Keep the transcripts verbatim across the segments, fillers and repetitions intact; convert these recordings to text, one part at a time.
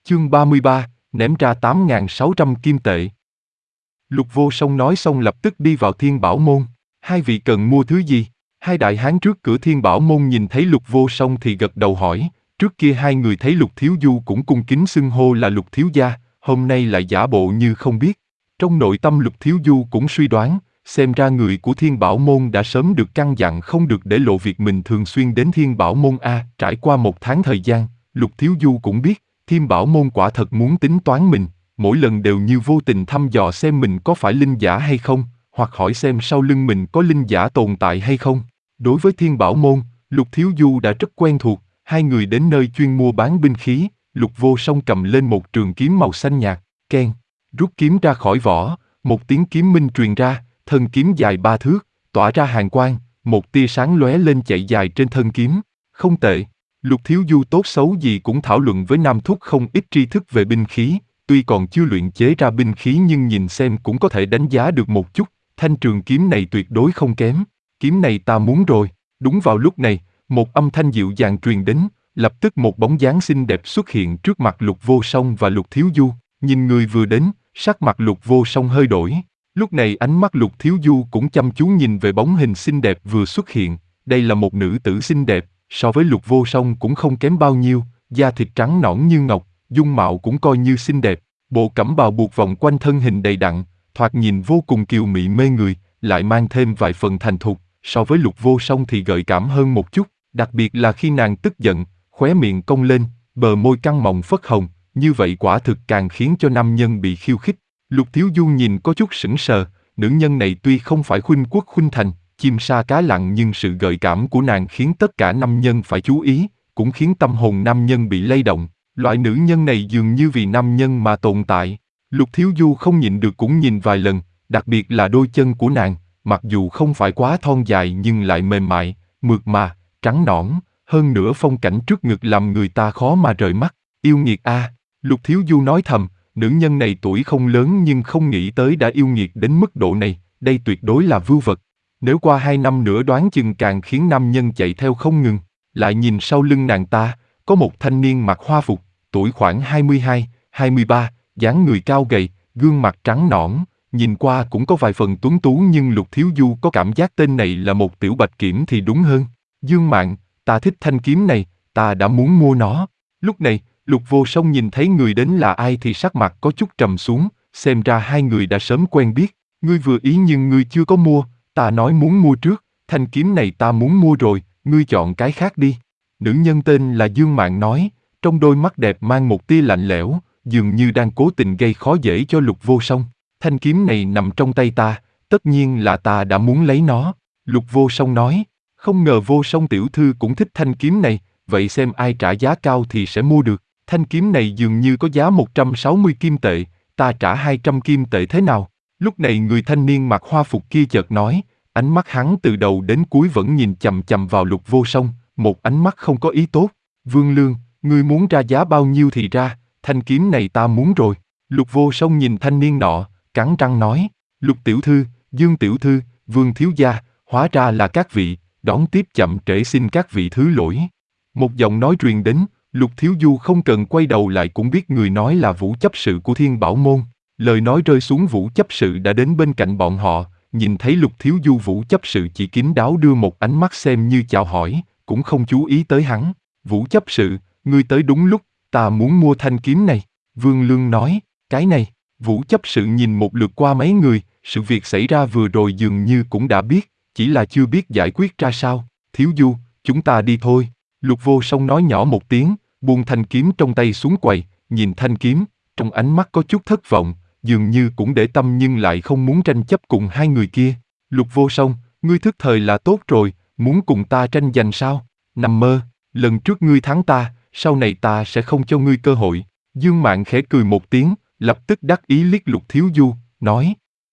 Chương ba mươi ba, ném ra tám nghìn sáu trăm kim tệ. Lục Vô Song nói xong lập tức đi vào Thiên Bảo Môn. Hai vị cần mua thứ gì? Hai đại hán trước cửa Thiên Bảo Môn nhìn thấy Lục Vô Song thì gật đầu hỏi. Trước kia hai người thấy Lục Thiếu Du cũng cung kính xưng hô là Lục Thiếu Gia, hôm nay lại giả bộ như không biết. Trong nội tâm Lục Thiếu Du cũng suy đoán, xem ra người của Thiên Bảo Môn đã sớm được căn dặn không được để lộ việc mình thường xuyên đến Thiên Bảo Môn a. Trải qua một tháng thời gian, Lục Thiếu Du cũng biết, Thiên Bảo Môn quả thật muốn tính toán mình, mỗi lần đều như vô tình thăm dò xem mình có phải linh giả hay không, hoặc hỏi xem sau lưng mình có linh giả tồn tại hay không. Đối với Thiên Bảo Môn, Lục Thiếu Du đã rất quen thuộc, hai người đến nơi chuyên mua bán binh khí, Lục Vô Song cầm lên một trường kiếm màu xanh nhạt, keng, rút kiếm ra khỏi vỏ, một tiếng kiếm minh truyền ra, thân kiếm dài ba thước, tỏa ra hàn quang, một tia sáng lóe lên chạy dài trên thân kiếm. Không tệ, Lục Thiếu Du tốt xấu gì cũng thảo luận với Nam Thúc không ít tri thức về binh khí, tuy còn chưa luyện chế ra binh khí nhưng nhìn xem cũng có thể đánh giá được một chút, thanh trường kiếm này tuyệt đối không kém, kiếm này ta muốn rồi. Đúng vào lúc này, một âm thanh dịu dàng truyền đến, lập tức một bóng dáng xinh đẹp xuất hiện trước mặt Lục Vô Song và Lục Thiếu Du, nhìn người vừa đến, sắc mặt Lục Vô Song hơi đổi. Lúc này ánh mắt Lục Thiếu Du cũng chăm chú nhìn về bóng hình xinh đẹp vừa xuất hiện, đây là một nữ tử xinh đẹp, so với Lục Vô Song cũng không kém bao nhiêu, da thịt trắng nõn như ngọc, dung mạo cũng coi như xinh đẹp, bộ cẩm bào buộc vòng quanh thân hình đầy đặn, thoạt nhìn vô cùng kiều mị mê người, lại mang thêm vài phần thành thục, so với Lục Vô Song thì gợi cảm hơn một chút, đặc biệt là khi nàng tức giận, khóe miệng cong lên, bờ môi căng mọng phất hồng, như vậy quả thực càng khiến cho nam nhân bị khiêu khích. Lục Thiếu Du nhìn có chút sững sờ, nữ nhân này tuy không phải khuynh quốc khuynh thành, chim sa cá lặn nhưng sự gợi cảm của nàng khiến tất cả nam nhân phải chú ý, cũng khiến tâm hồn nam nhân bị lay động. Loại nữ nhân này dường như vì nam nhân mà tồn tại. Lục Thiếu Du không nhịn được cũng nhìn vài lần, đặc biệt là đôi chân của nàng, mặc dù không phải quá thon dài nhưng lại mềm mại, mượt mà, trắng nõn, hơn nữa phong cảnh trước ngực làm người ta khó mà rời mắt. Yêu nghiệt a, Lục Thiếu Du nói thầm, nữ nhân này tuổi không lớn nhưng không nghĩ tới đã yêu nghiệt đến mức độ này, đây tuyệt đối là vưu vật. Nếu qua hai năm nữa đoán chừng càng khiến nam nhân chạy theo không ngừng. Lại nhìn sau lưng nàng ta, có một thanh niên mặc hoa phục, tuổi khoảng hai mươi hai, hai mươi ba, dáng người cao gầy, gương mặt trắng nõn, nhìn qua cũng có vài phần tuấn tú nhưng Lục Thiếu Du có cảm giác tên này là một tiểu bạch kiểm thì đúng hơn. Dương Mạn, ta thích thanh kiếm này, ta đã muốn mua nó. Lúc này, Lục Vô Song nhìn thấy người đến là ai thì sắc mặt có chút trầm xuống, xem ra hai người đã sớm quen biết. Ngươi vừa ý nhưng ngươi chưa có mua, ta nói muốn mua trước, thanh kiếm này ta muốn mua rồi, ngươi chọn cái khác đi. Nữ nhân tên là Dương Mạn nói, trong đôi mắt đẹp mang một tia lạnh lẽo, dường như đang cố tình gây khó dễ cho Lục Vô Song. Thanh kiếm này nằm trong tay ta, tất nhiên là ta đã muốn lấy nó. Lục Vô Song nói, không ngờ Vô Song tiểu thư cũng thích thanh kiếm này, vậy xem ai trả giá cao thì sẽ mua được. Thanh kiếm này dường như có giá một trăm sáu mươi kim tệ, ta trả hai trăm kim tệ thế nào? Lúc này người thanh niên mặc hoa phục kia chợt nói, ánh mắt hắn từ đầu đến cuối vẫn nhìn chằm chằm vào Lục Vô Song, một ánh mắt không có ý tốt. Vương Lương, ngươi muốn ra giá bao nhiêu thì ra, thanh kiếm này ta muốn rồi. Lục Vô Song nhìn thanh niên nọ, cắn răng nói, Lục tiểu thư, Dương tiểu thư, Vương thiếu gia, hóa ra là các vị, đón tiếp chậm trễ xin các vị thứ lỗi. Một giọng nói truyền đến, Lục Thiếu Du không cần quay đầu lại cũng biết người nói là Vũ chấp sự của Thiên Bảo Môn. Lời nói rơi xuống, Vũ chấp sự đã đến bên cạnh bọn họ, nhìn thấy Lục Thiếu Du, Vũ chấp sự chỉ kín đáo đưa một ánh mắt xem như chào hỏi, cũng không chú ý tới hắn. Vũ chấp sự, ngươi tới đúng lúc, ta muốn mua thanh kiếm này. Vương Lương nói, cái này. Vũ chấp sự nhìn một lượt qua mấy người, sự việc xảy ra vừa rồi dường như cũng đã biết, chỉ là chưa biết giải quyết ra sao. Thiếu Du, chúng ta đi thôi. Lục Vô Song nói nhỏ một tiếng, buông thanh kiếm trong tay xuống quầy, nhìn thanh kiếm, trong ánh mắt có chút thất vọng, dường như cũng để tâm nhưng lại không muốn tranh chấp cùng hai người kia. Lục Vô Song, ngươi thức thời là tốt rồi, muốn cùng ta tranh giành sao? Nằm mơ, lần trước ngươi thắng ta, sau này ta sẽ không cho ngươi cơ hội. Dương Mạn khẽ cười một tiếng, lập tức đắc ý liếc Lục Thiếu Du, nói.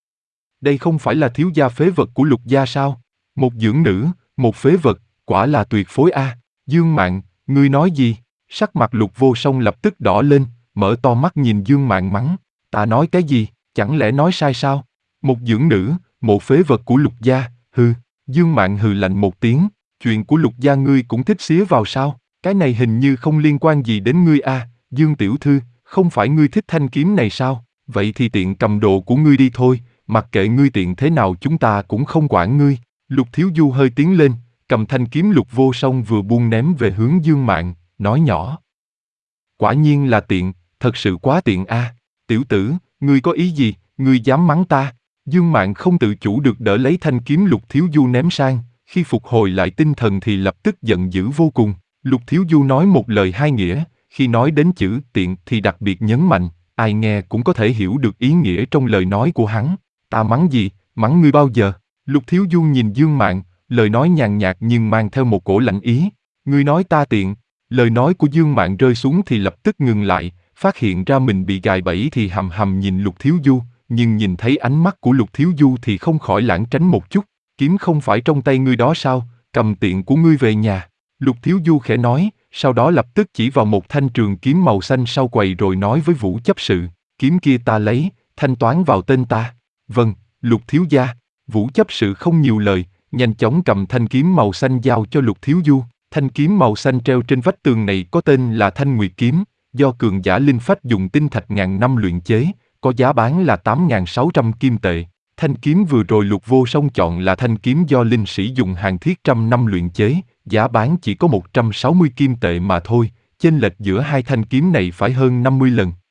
Đây không phải là thiếu gia phế vật của Lục gia sao? Một dưỡng nữ, một phế vật, quả là tuyệt phối a. À. Dương Mạn, ngươi nói gì? Sắc mặt Lục Vô Song lập tức đỏ lên, mở to mắt nhìn Dương Mạn mắng. Ta nói cái gì, chẳng lẽ nói sai sao? Một dưỡng nữ, một phế vật của Lục gia, hừ. Dương Mạn hừ lạnh một tiếng, chuyện của Lục gia ngươi cũng thích xía vào sao? Cái này hình như không liên quan gì đến ngươi a. À. Dương tiểu thư, không phải ngươi thích thanh kiếm này sao? Vậy thì tiện cầm đồ của ngươi đi thôi, mặc kệ ngươi tiện thế nào chúng ta cũng không quản ngươi. Lục Thiếu Du hơi tiến lên, cầm thanh kiếm Lục Vô Song vừa buông ném về hướng Dương Mạn, nói nhỏ. Quả nhiên là tiện, thật sự quá tiện a. Tiểu tử, ngươi có ý gì, ngươi dám mắng ta? Dương Mạn không tự chủ được đỡ lấy thanh kiếm Lục Thiếu Du ném sang, khi phục hồi lại tinh thần thì lập tức giận dữ vô cùng. Lục Thiếu Du nói một lời hai nghĩa, khi nói đến chữ tiện thì đặc biệt nhấn mạnh, ai nghe cũng có thể hiểu được ý nghĩa trong lời nói của hắn. Ta mắng gì, mắng ngươi bao giờ? Lục Thiếu Du nhìn Dương Mạn, lời nói nhàn nhạt nhưng mang theo một cổ lạnh ý. Ngươi nói ta tiện. Lời nói của Dương Mạn rơi xuống thì lập tức ngừng lại, phát hiện ra mình bị gài bẫy thì hầm hầm nhìn Lục Thiếu Du, nhưng nhìn thấy ánh mắt của Lục Thiếu Du thì không khỏi lảng tránh một chút. Kiếm không phải trong tay ngươi đó sao, cầm tiện của ngươi về nhà. Lục Thiếu Du khẽ nói, sau đó lập tức chỉ vào một thanh trường kiếm màu xanh sau quầy rồi nói với Vũ chấp sự, kiếm kia ta lấy, thanh toán vào tên ta. Vâng, Lục thiếu gia. Vũ chấp sự không nhiều lời, nhanh chóng cầm thanh kiếm màu xanh giao cho Lục Thiếu Du. Thanh kiếm màu xanh treo trên vách tường này có tên là Thanh Nguyệt Kiếm, do cường giả linh phách dùng tinh thạch ngàn năm luyện chế, có giá bán là tám nghìn sáu trăm kim tệ. Thanh kiếm vừa rồi Lục Vô Song chọn là thanh kiếm do linh sĩ dùng hàng thiết trăm năm luyện chế, giá bán chỉ có một trăm sáu mươi kim tệ mà thôi, chênh lệch giữa hai thanh kiếm này phải hơn năm mươi lần.